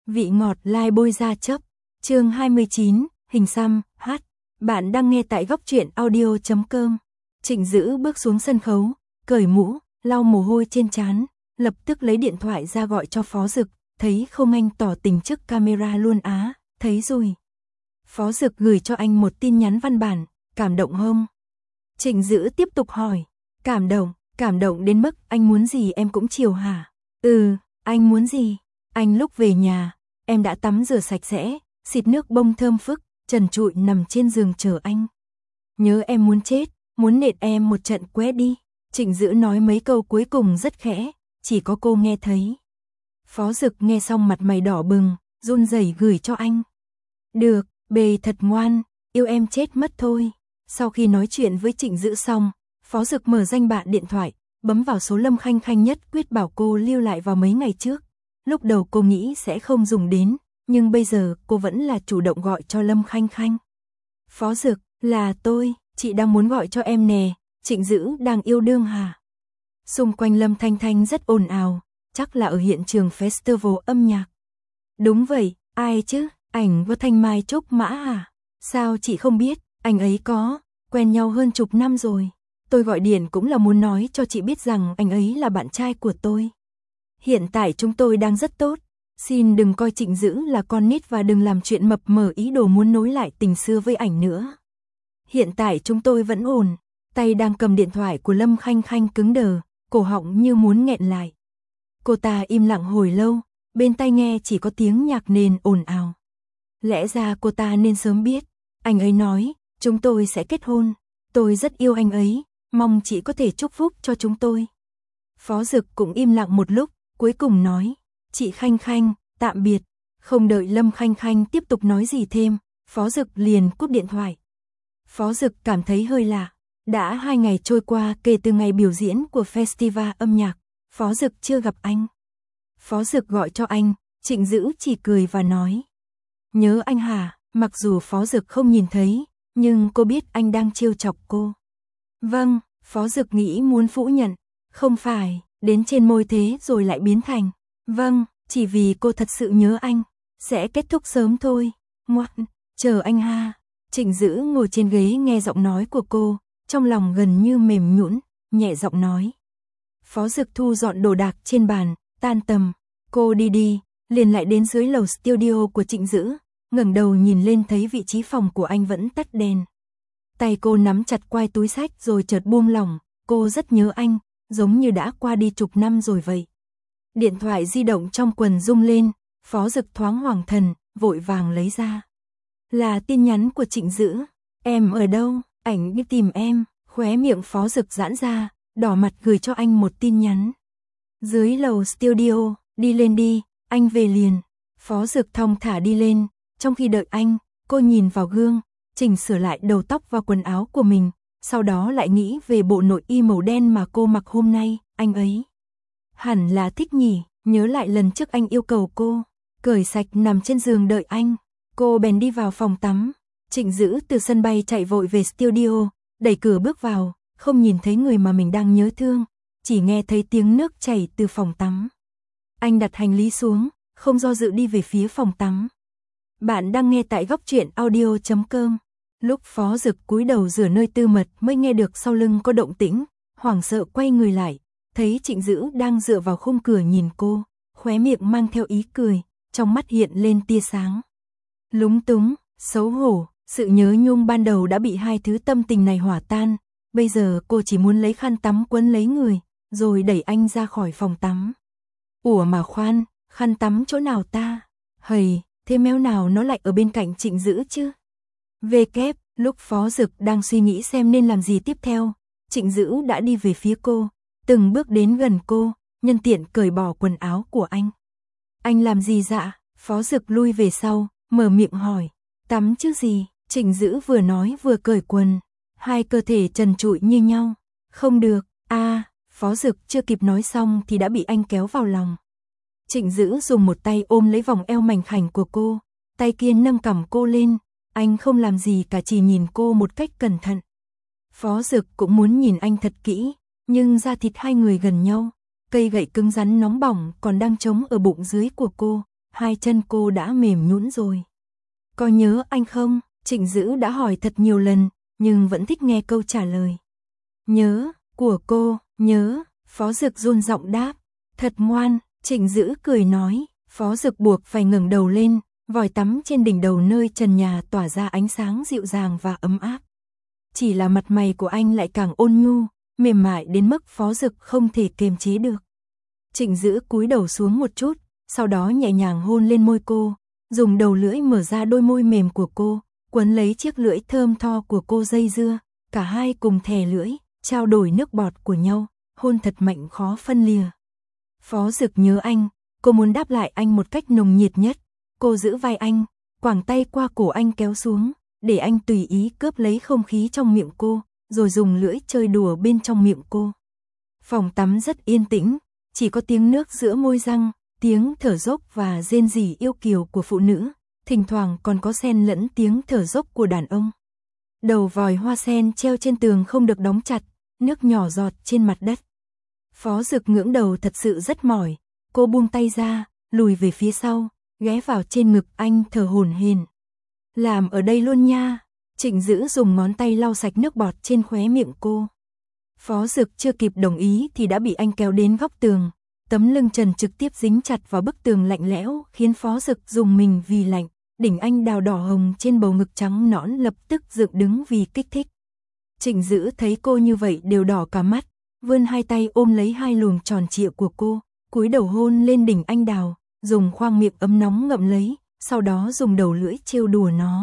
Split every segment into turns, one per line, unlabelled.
Vị ngọt lai bôi ra chấp. Chương 29, hình xăm, hát. Bạn đang nghe tại góc truyện audio.com. Trịnh Dữ bước xuống sân khấu, cởi mũ, lau mồ hôi trên trán, lập tức lấy điện thoại ra gọi cho Phó Dực, thấy không anh tỏ tình trước camera luôn á, thấy rồi. Phó Dực gửi cho anh một tin nhắn văn bản, cảm động không? Trịnh Dữ tiếp tục hỏi, cảm động đến mức anh muốn gì em cũng chiều hả? Anh muốn gì? Anh lúc về nhà, em đã tắm rửa sạch sẽ, xịt nước bông thơm phức, trần trụi nằm trên giường chờ anh. Nhớ em muốn chết, muốn nện em một trận quét đi. Trịnh Dữ nói mấy câu cuối cùng rất khẽ, chỉ có cô nghe thấy. Phó Dực nghe xong mặt mày đỏ bừng, run rẩy gửi cho anh. Được, bề thật ngoan, yêu em chết mất thôi. Sau khi nói chuyện với Trịnh Dữ xong, Phó Dực mở danh bạ điện thoại, bấm vào số Lâm Khanh Khanh nhất quyết bảo cô lưu lại vào mấy ngày trước. Lúc đầu cô nghĩ sẽ không dùng đến, nhưng bây giờ cô vẫn là chủ động gọi cho Lâm Khanh Khanh. Phó Dực, là tôi, chị đang muốn gọi cho em nè, Trịnh Dữ đang yêu đương hả? Xung quanh Lâm Thanh Thanh rất ồn ào, chắc là ở hiện trường festival âm nhạc. Đúng vậy, ai chứ, ảnh với Thanh Mai Trúc Mã à? Sao chị không biết, anh ấy có, quen nhau hơn chục năm rồi. Tôi gọi điện cũng là muốn nói cho chị biết rằng anh ấy là bạn trai của tôi. Hiện tại chúng tôi đang rất tốt, xin đừng coi Trịnh Dữ là con nít và đừng làm chuyện mập mờ ý đồ muốn nối lại tình xưa với ảnh nữa. Hiện tại chúng tôi vẫn ổn, tay đang cầm điện thoại của Lâm Khanh Khanh cứng đờ, cổ họng như muốn nghẹn lại. Cô ta im lặng hồi lâu, bên tai nghe chỉ có tiếng nhạc nền ồn ào. Lẽ ra cô ta nên sớm biết, anh ấy nói, chúng tôi sẽ kết hôn, tôi rất yêu anh ấy, mong chị có thể chúc phúc cho chúng tôi. Phó Dực cũng im lặng một lúc, cuối cùng nói, chị Khanh Khanh, tạm biệt. Không đợi Lâm Khanh Khanh tiếp tục nói gì thêm, Phó Dực liền cúp điện thoại. Phó Dực cảm thấy hơi lạ, đã 2 ngày trôi qua kể từ ngày biểu diễn của festival âm nhạc, Phó Dực chưa gặp anh. Phó Dực gọi cho anh, Trịnh Dữ chỉ cười và nói, nhớ anh hả? Mặc dù Phó Dực không nhìn thấy, nhưng cô biết anh đang trêu chọc cô. Vâng, Phó Dực nghĩ muốn phủ nhận, không phải, đến trên môi thế rồi lại biến thành, vâng, chỉ vì cô thật sự nhớ anh, sẽ kết thúc sớm thôi, ngoan, chờ anh ha. Trịnh Dữ ngồi trên ghế nghe giọng nói của cô, trong lòng gần như mềm nhũn, nhẹ giọng nói. Phó Dực thu dọn đồ đạc trên bàn, tan tầm, cô đi, liền lại đến dưới lầu studio của Trịnh Dữ, ngẩng đầu nhìn lên thấy vị trí phòng của anh vẫn tắt đèn. Tay cô nắm chặt quai túi xách rồi chợt buông lỏng, cô rất nhớ anh, giống như đã qua đi chục năm rồi vậy. Điện thoại di động trong quần rung lên, Phó Dực thoáng hoảng thần, vội vàng lấy ra. Là tin nhắn của Trịnh Dữ, em ở đâu, ảnh đi tìm em, khóe miệng Phó Dực giãn ra, đỏ mặt gửi cho anh một tin nhắn. Dưới lầu studio, đi lên đi, anh về liền. Phó Dực thong thả đi lên, trong khi đợi anh, cô nhìn vào gương, chỉnh sửa lại đầu tóc và quần áo của mình, sau đó lại nghĩ về bộ nội y màu đen mà cô mặc hôm nay, anh ấy hẳn là thích nhỉ, nhớ lại lần trước anh yêu cầu cô, cởi sạch nằm trên giường đợi anh, cô bèn đi vào phòng tắm. Trịnh Dữ từ sân bay chạy vội về studio, đẩy cửa bước vào, không nhìn thấy người mà mình đang nhớ thương, chỉ nghe thấy tiếng nước chảy từ phòng tắm. Anh đặt hành lý xuống, không do dự đi về phía phòng tắm. Bạn đang nghe tại góc truyện audio.com. Lúc Phó Dực cúi đầu rửa nơi tư mật mới nghe được sau lưng có động tĩnh, hoảng sợ quay người lại, thấy Trịnh Dữ đang dựa vào khung cửa nhìn cô, khóe miệng mang theo ý cười, trong mắt hiện lên tia sáng. Lúng túng, xấu hổ, sự nhớ nhung ban đầu đã bị hai thứ tâm tình này hòa tan, bây giờ cô chỉ muốn lấy khăn tắm quấn lấy người, rồi đẩy anh ra khỏi phòng tắm. Ủa mà khoan, khăn tắm chỗ nào ta? Hầy, thế méo nào nó lại ở bên cạnh Trịnh Dữ chứ? Lúc Phó Dực đang suy nghĩ xem nên làm gì tiếp theo, Trịnh Dữ đã đi về phía cô, từng bước đến gần cô, nhân tiện cởi bỏ quần áo của anh. Anh làm gì dạ? Phó Dực lui về sau, mở miệng hỏi. Tắm chứ gì? Trịnh Dữ vừa nói vừa cởi quần, hai cơ thể trần trụi như nhau. Không được, Phó Dực chưa kịp nói xong thì đã bị anh kéo vào lòng. Trịnh Dữ dùng một tay ôm lấy vòng eo mảnh khảnh của cô, tay kia nâng cằm cô lên, anh không làm gì cả chỉ nhìn cô một cách cẩn thận. Phó Dực cũng muốn nhìn anh thật kỹ, nhưng da thịt hai người gần nhau, cây gậy cứng rắn nóng bỏng còn đang trống ở bụng dưới của cô, hai chân cô đã mềm nhũn rồi. Có nhớ anh không? Trịnh Dữ đã hỏi thật nhiều lần, nhưng vẫn thích nghe câu trả lời. Nhớ, của cô, nhớ, Phó Dực run giọng đáp. Thật ngoan, Trịnh Dữ cười nói. Phó Dực buộc phải ngẩng đầu lên, vòi tắm trên đỉnh đầu nơi trần nhà tỏa ra ánh sáng dịu dàng và ấm áp. Chỉ là mặt mày của anh lại càng ôn nhu, mềm mại đến mức Phó Dực không thể kiềm chế được. Trịnh Dữ cúi đầu xuống một chút, sau đó nhẹ nhàng hôn lên môi cô, dùng đầu lưỡi mở ra đôi môi mềm của cô, quấn lấy chiếc lưỡi thơm tho của cô dây dưa, cả hai cùng thè lưỡi, trao đổi nước bọt của nhau, hôn thật mạnh khó phân lìa. Phó Dực nhớ anh, cô muốn đáp lại anh một cách nồng nhiệt nhất. Cô giữ vai anh, quàng tay qua cổ anh kéo xuống, để anh tùy ý cướp lấy không khí trong miệng cô, rồi dùng lưỡi chơi đùa bên trong miệng cô. Phòng tắm rất yên tĩnh, chỉ có tiếng nước giữa môi răng, tiếng thở dốc và rên rỉ yêu kiều của phụ nữ, thỉnh thoảng còn có xen lẫn tiếng thở dốc của đàn ông. Đầu vòi hoa sen treo trên tường không được đóng chặt, nước nhỏ giọt trên mặt đất. Phó Dực ngưỡng đầu thật sự rất mỏi, cô buông tay ra, lùi về phía sau, ghé vào trên ngực anh thở hổn hển. Làm ở đây luôn nha. Trịnh Dữ dùng ngón tay lau sạch nước bọt trên khóe miệng cô. Phó Dực chưa kịp đồng ý thì đã bị anh kéo đến góc tường. Tấm lưng trần trực tiếp dính chặt vào bức tường lạnh lẽo, khiến Phó Dực rùng mình vì lạnh. Đỉnh anh đào đỏ hồng trên bầu ngực trắng nõn lập tức dựng đứng vì kích thích. Trịnh Dữ thấy cô như vậy đều đỏ cả mắt, vươn hai tay ôm lấy hai luồng tròn trịa của cô, cúi đầu hôn lên đỉnh anh đào, dùng khoang miệng ấm nóng ngậm lấy, sau đó dùng đầu lưỡi trêu đùa nó.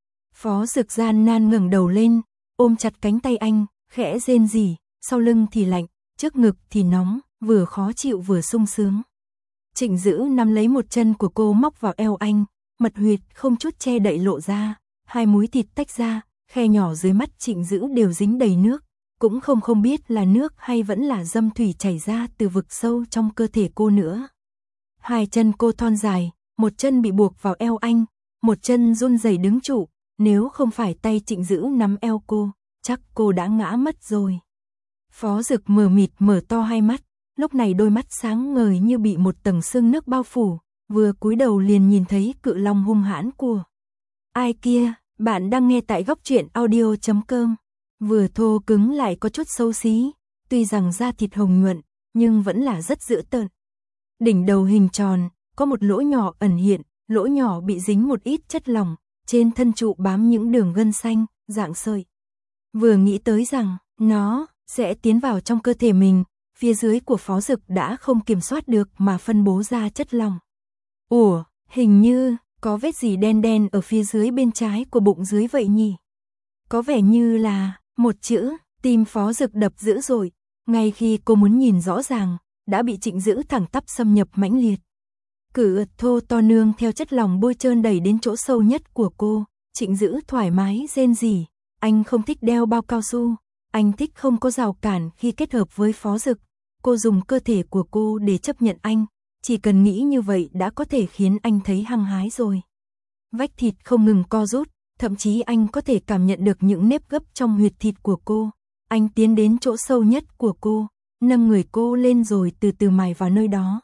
Phó Dực gian nan ngẩng đầu lên, ôm chặt cánh tay anh, khẽ rên rỉ, sau lưng thì lạnh, trước ngực thì nóng, vừa khó chịu vừa sung sướng. Trịnh Dữ nắm lấy một chân của cô móc vào eo anh, mật huyệt không chút che đậy lộ ra, hai múi thịt tách ra, khe nhỏ dưới mắt Trịnh Dữ đều dính đầy nước, cũng không biết là nước hay vẫn là dâm thủy chảy ra từ vực sâu trong cơ thể cô nữa. Hai chân cô thon dài, một chân bị buộc vào eo anh, một chân run rẩy đứng trụ, nếu không phải tay Trịnh Dữ nắm eo cô, chắc cô đã ngã mất rồi. Phó Dực mờ mịt mở to hai mắt, lúc này đôi mắt sáng ngời như bị một tầng sương nước bao phủ, vừa cúi đầu liền nhìn thấy cự long hung hãn của. Ai kia, bạn đang nghe tại góc truyện audio.com. Vừa thô cứng lại có chút xấu xí, tuy rằng da thịt hồng nhuận, nhưng vẫn là rất dữ tợn. Đỉnh đầu hình tròn, có một lỗ nhỏ ẩn hiện, lỗ nhỏ bị dính một ít chất lỏng, trên thân trụ bám những đường gân xanh, dạng sợi. Vừa nghĩ tới rằng, nó sẽ tiến vào trong cơ thể mình, phía dưới của Phó Dực đã không kiểm soát được mà phân bố ra chất lỏng. Ủa, hình như, có vết gì đen đen ở phía dưới bên trái của bụng dưới vậy nhỉ? Có vẻ như là, một chữ, tim Phó Dực đập dữ dội, ngay khi cô muốn nhìn rõ ràng, đã bị Trịnh Dữ thẳng tắp xâm nhập mãnh liệt. Cử thô to nương theo chất lỏng bôi trơn đầy đến chỗ sâu nhất của cô, Trịnh Dữ thoải mái rên rỉ, anh không thích đeo bao cao su, anh thích không có rào cản khi kết hợp với Phó Dực, cô dùng cơ thể của cô để chấp nhận anh, chỉ cần nghĩ như vậy đã có thể khiến anh thấy hăng hái rồi. Vách thịt không ngừng co rút, thậm chí anh có thể cảm nhận được những nếp gấp trong huyệt thịt của cô, anh tiến đến chỗ sâu nhất của cô, nâng người cô lên rồi từ từ mài vào nơi đó.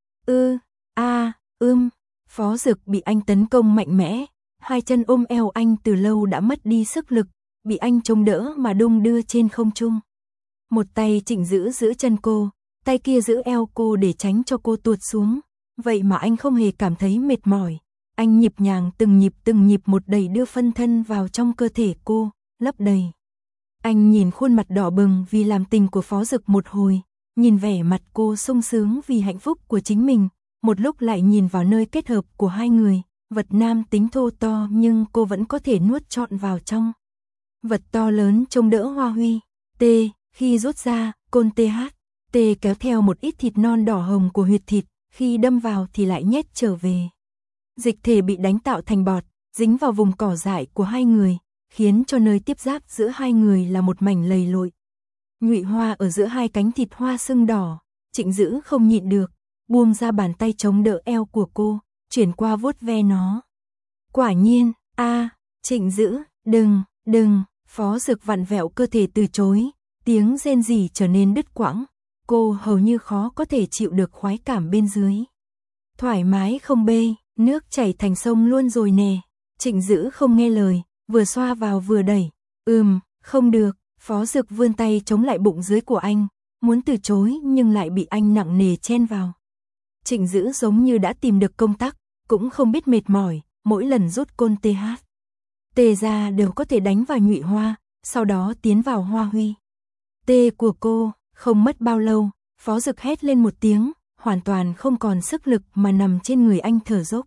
Phó Dực bị anh tấn công mạnh mẽ, hai chân ôm eo anh từ lâu đã mất đi sức lực, bị anh chống đỡ mà đung đưa trên không trung. Một tay Trịnh Dữ giữ chân cô, tay kia giữ eo cô để tránh cho cô tuột xuống, vậy mà anh không hề cảm thấy mệt mỏi. Anh nhịp nhàng từng nhịp một đẩy đưa phân thân vào trong cơ thể cô, lấp đầy. Anh nhìn khuôn mặt đỏ bừng vì làm tình của Phó Dực một hồi, nhìn vẻ mặt cô sung sướng vì hạnh phúc của chính mình, một lúc lại nhìn vào nơi kết hợp của hai người, vật nam tính thô to nhưng cô vẫn có thể nuốt trọn vào trong. Vật to lớn trông đỡ hoa huy, khi rút ra, côn TH, kéo theo một ít thịt non đỏ hồng của huyệt thịt, khi đâm vào thì lại nhét trở về. Dịch thể bị đánh tạo thành bọt, dính vào vùng cỏ dại của hai người, khiến cho nơi tiếp giáp giữa hai người là một mảnh lầy lội. Nhụy hoa ở giữa hai cánh thịt hoa sưng đỏ, Trịnh Dữ không nhịn được, buông ra bàn tay chống đỡ eo của cô, chuyển qua vuốt ve nó. Quả nhiên, Trịnh Dữ, đừng, Phó Dực vặn vẹo cơ thể từ chối, tiếng rên rỉ trở nên đứt quãng, cô hầu như khó có thể chịu được khoái cảm bên dưới. thoải mái không bê, nước chảy thành sông luôn rồi nè. Trịnh Dữ không nghe lời, vừa xoa vào vừa đẩy. Không được, Phó Dực vươn tay chống lại bụng dưới của anh, muốn từ chối nhưng lại bị anh nặng nề chen vào. Trịnh Dữ giống như đã tìm được công tắc, cũng không biết mệt mỏi, mỗi lần rút côn TH ra đều có thể đánh vào Nhụy Hoa, sau đó tiến vào Hoa Huy. Tê của cô, không mất bao lâu, Phó Dực hét lên một tiếng, hoàn toàn không còn sức lực mà nằm trên người anh thở dốc.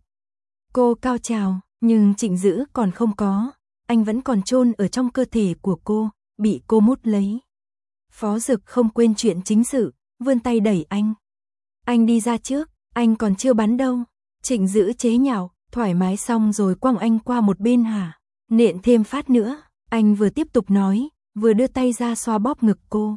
Cô cao trào, nhưng Trịnh Dữ còn không có, anh vẫn còn chôn ở trong cơ thể của cô, bị cô mút lấy. Phó Dực không quên chuyện chính sự, vươn tay đẩy anh. Anh đi ra trước, anh còn chưa bắn đâu. Trịnh Dữ chế nhạo, thoải mái xong rồi quăng anh qua một bên hả? Nện thêm phát nữa, anh vừa tiếp tục nói, vừa đưa tay ra xoa bóp ngực cô.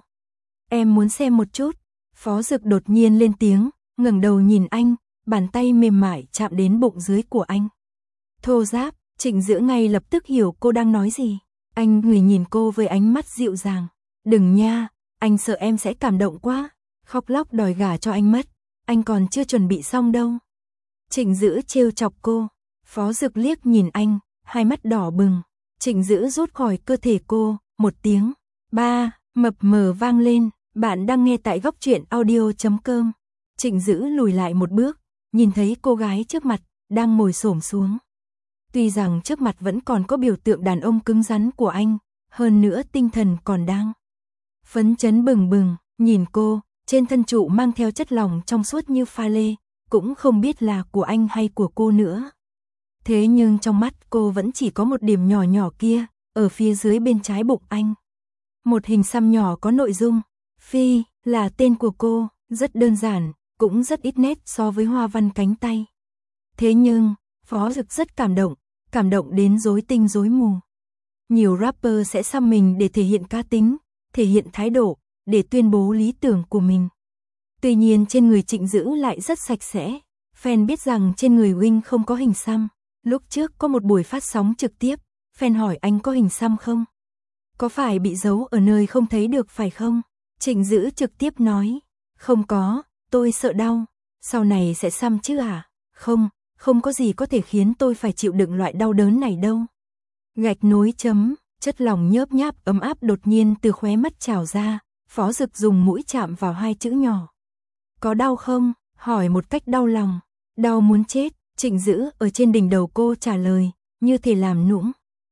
Em muốn xem một chút. Phó Dực đột nhiên lên tiếng, ngẩng đầu nhìn anh, bàn tay mềm mại chạm đến bụng dưới của anh. Thô ráp, Trịnh Dữ ngay lập tức hiểu cô đang nói gì. Anh ngửi nhìn cô với ánh mắt dịu dàng. Đừng nha, anh sợ em sẽ cảm động quá. Khóc lóc đòi gả cho anh mất. Anh còn chưa chuẩn bị xong đâu. Trịnh Dữ trêu chọc cô. Phó Dực liếc nhìn anh, hai mắt đỏ bừng. Trịnh Dữ rút khỏi cơ thể cô, một tiếng. Ba, mập mờ vang lên. Bạn đang nghe tại góc truyện audio.com. Trịnh Dữ lùi lại một bước, nhìn thấy cô gái trước mặt, đang ngồi xổm xuống. Tuy rằng trước mặt vẫn còn có biểu tượng đàn ông cứng rắn của anh, hơn nữa tinh thần còn đang phấn chấn bừng bừng, nhìn cô, trên thân trụ mang theo chất lỏng trong suốt như pha lê, cũng không biết là của anh hay của cô nữa. Thế nhưng trong mắt cô vẫn chỉ có một điểm nhỏ nhỏ kia, ở phía dưới bên trái bụng anh. Một hình xăm nhỏ có nội dung, Phi, là tên của cô, rất đơn giản, cũng rất ít nét so với hoa văn cánh tay. Thế nhưng, Phó Dực rất cảm động đến rối tinh rối mù. Nhiều rapper sẽ xăm mình để thể hiện cá tính, thể hiện thái độ, để tuyên bố lý tưởng của mình. Tuy nhiên trên người Trịnh Dữ lại rất sạch sẽ. Fan biết rằng trên người Wing không có hình xăm. Lúc trước có một buổi phát sóng trực tiếp, fan hỏi anh có hình xăm không? Có phải bị giấu ở nơi không thấy được phải không? Trịnh Dữ trực tiếp nói, không có, tôi sợ đau, sau này sẽ xăm chứ à? Không có gì có thể khiến tôi phải chịu đựng loại đau đớn này đâu. Gạch nối chấm, chất lỏng nhớp nháp ấm áp đột nhiên từ khóe mắt trào ra, Phó Dực dùng mũi chạm vào hai chữ nhỏ. Có đau không? Hỏi một cách đau lòng. Đau muốn chết, Trịnh Dữ ở trên đỉnh đầu cô trả lời, như thể làm nũng.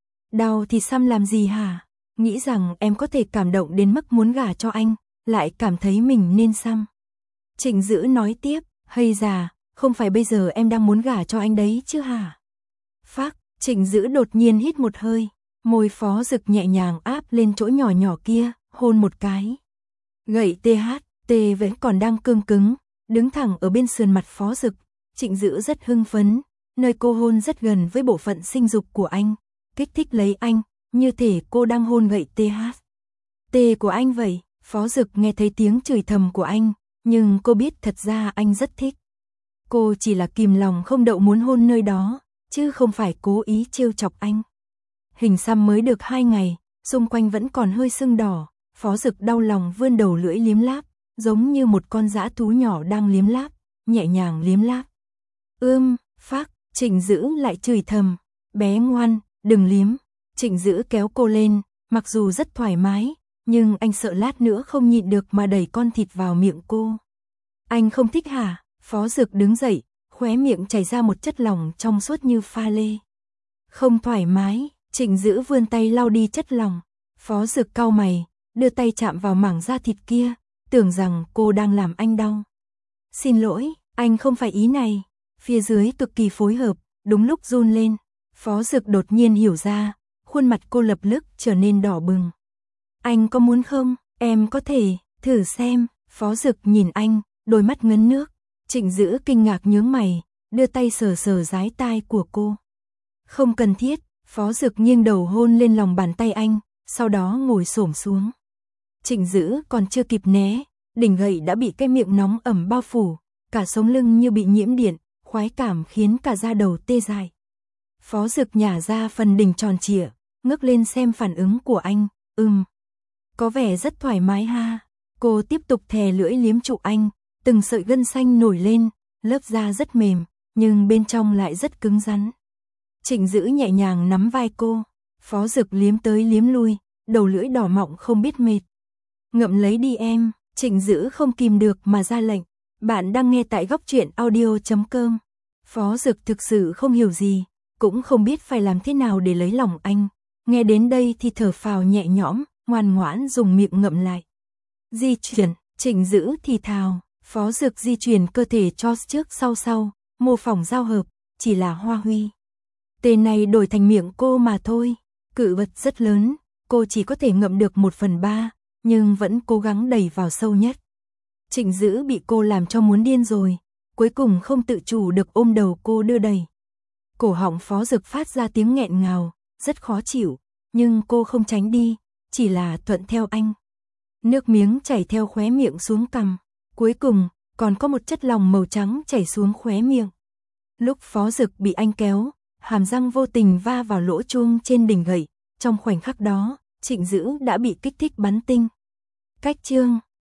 Đau thì xăm làm gì hả? Nghĩ rằng em có thể cảm động đến mức muốn gả cho anh, lại cảm thấy mình nên xăm. Trịnh Dữ nói tiếp, hay già, không phải bây giờ em đang muốn gả cho anh đấy chứ hả? Phác, Trịnh Dữ đột nhiên hít một hơi, môi Phó Dực nhẹ nhàng áp lên chỗ nhỏ nhỏ kia, hôn một cái. Gậy TH vẫn còn đang cương cứng, đứng thẳng ở bên sườn mặt Phó Dực. Trịnh Dữ rất hưng phấn, nơi cô hôn rất gần với bộ phận sinh dục của anh, kích thích lấy anh, như thể cô đang hôn gậy TH của anh vậy. Phó Dực nghe thấy tiếng chửi thầm của anh, nhưng cô biết thật ra anh rất thích. Cô chỉ là kìm lòng không đậu muốn hôn nơi đó, chứ không phải cố ý trêu chọc anh. Hình xăm mới được 2 ngày, xung quanh vẫn còn hơi sưng đỏ, Phó Dực đau lòng vươn đầu lưỡi liếm láp, giống như một con dã thú nhỏ đang liếm láp, nhẹ nhàng liếm láp. Phác, Trịnh Dữ lại chửi thầm, bé ngoan, đừng liếm. Trịnh Dữ kéo cô lên, mặc dù rất thoải mái, nhưng anh sợ lát nữa không nhịn được mà đẩy con thịt vào miệng cô. Anh không thích hả? Phó Dực đứng dậy, khóe miệng chảy ra một chất lỏng trong suốt như pha lê. Không thoải mái, Trịnh Dữ vươn tay lau đi chất lỏng. Phó Dực cau mày, đưa tay chạm vào mảng da thịt kia, tưởng rằng cô đang làm anh đau. Xin lỗi, anh không phải ý này. Phía dưới cực kỳ phối hợp, đúng lúc run lên. Phó Dực đột nhiên hiểu ra, khuôn mặt cô lập tức trở nên đỏ bừng. Anh có muốn không? Em có thể thử xem. Phó Dực nhìn anh, đôi mắt ngấn nước. Trịnh Dữ kinh ngạc nhướng mày, đưa tay sờ sờ dái tai của cô. Không cần thiết. Phó Dực nghiêng đầu hôn lên lòng bàn tay anh, sau đó ngồi xổm xuống. Trịnh Dữ còn chưa kịp né, đỉnh gậy đã bị cái miệng nóng ẩm bao phủ, cả sống lưng như bị nhiễm điện, khoái cảm khiến cả da đầu tê dại. Phó Dực nhả ra phần đỉnh tròn trịa, ngước lên xem phản ứng của anh. Có vẻ rất thoải mái ha. Cô tiếp tục thè lưỡi liếm trụ anh, từng sợi gân xanh nổi lên, lớp da rất mềm, nhưng bên trong lại rất cứng rắn. Trịnh Dữ nhẹ nhàng nắm vai cô, Phó Dực liếm tới liếm lui, đầu lưỡi đỏ mọng không biết mệt. Ngậm lấy đi em, Trịnh Dữ không kìm được mà ra lệnh. Bạn đang nghe tại góc truyện audio.com. Phó Dực thực sự không hiểu gì, cũng không biết phải làm thế nào để lấy lòng anh. Nghe đến đây thì thở phào nhẹ nhõm, ngoan ngoãn dùng miệng ngậm lại. Di chuyển, Trịnh Dữ thì thào, Phó Dực di chuyển cơ thể cho trước sau, mô phỏng giao hợp, chỉ là Hoa Huy. Tên này đổi thành miệng cô mà thôi, cự vật rất lớn, cô chỉ có thể ngậm được 1/3, nhưng vẫn cố gắng đẩy vào sâu nhất. Trịnh Dữ bị cô làm cho muốn điên rồi, cuối cùng không tự chủ được ôm đầu cô đưa đẩy. Cổ họng Phó Dực phát ra tiếng nghẹn ngào, rất khó chịu, nhưng cô không tránh đi, chỉ là thuận theo anh. Nước miếng chảy theo khóe miệng xuống cằm, cuối cùng còn có một chất lỏng màu trắng chảy xuống khóe miệng. Lúc Phó Dực bị anh kéo, hàm răng vô tình va vào lỗ chuông trên đỉnh gậy, trong khoảnh khắc đó, Trịnh Dữ đã bị kích thích bắn tinh. Cách chương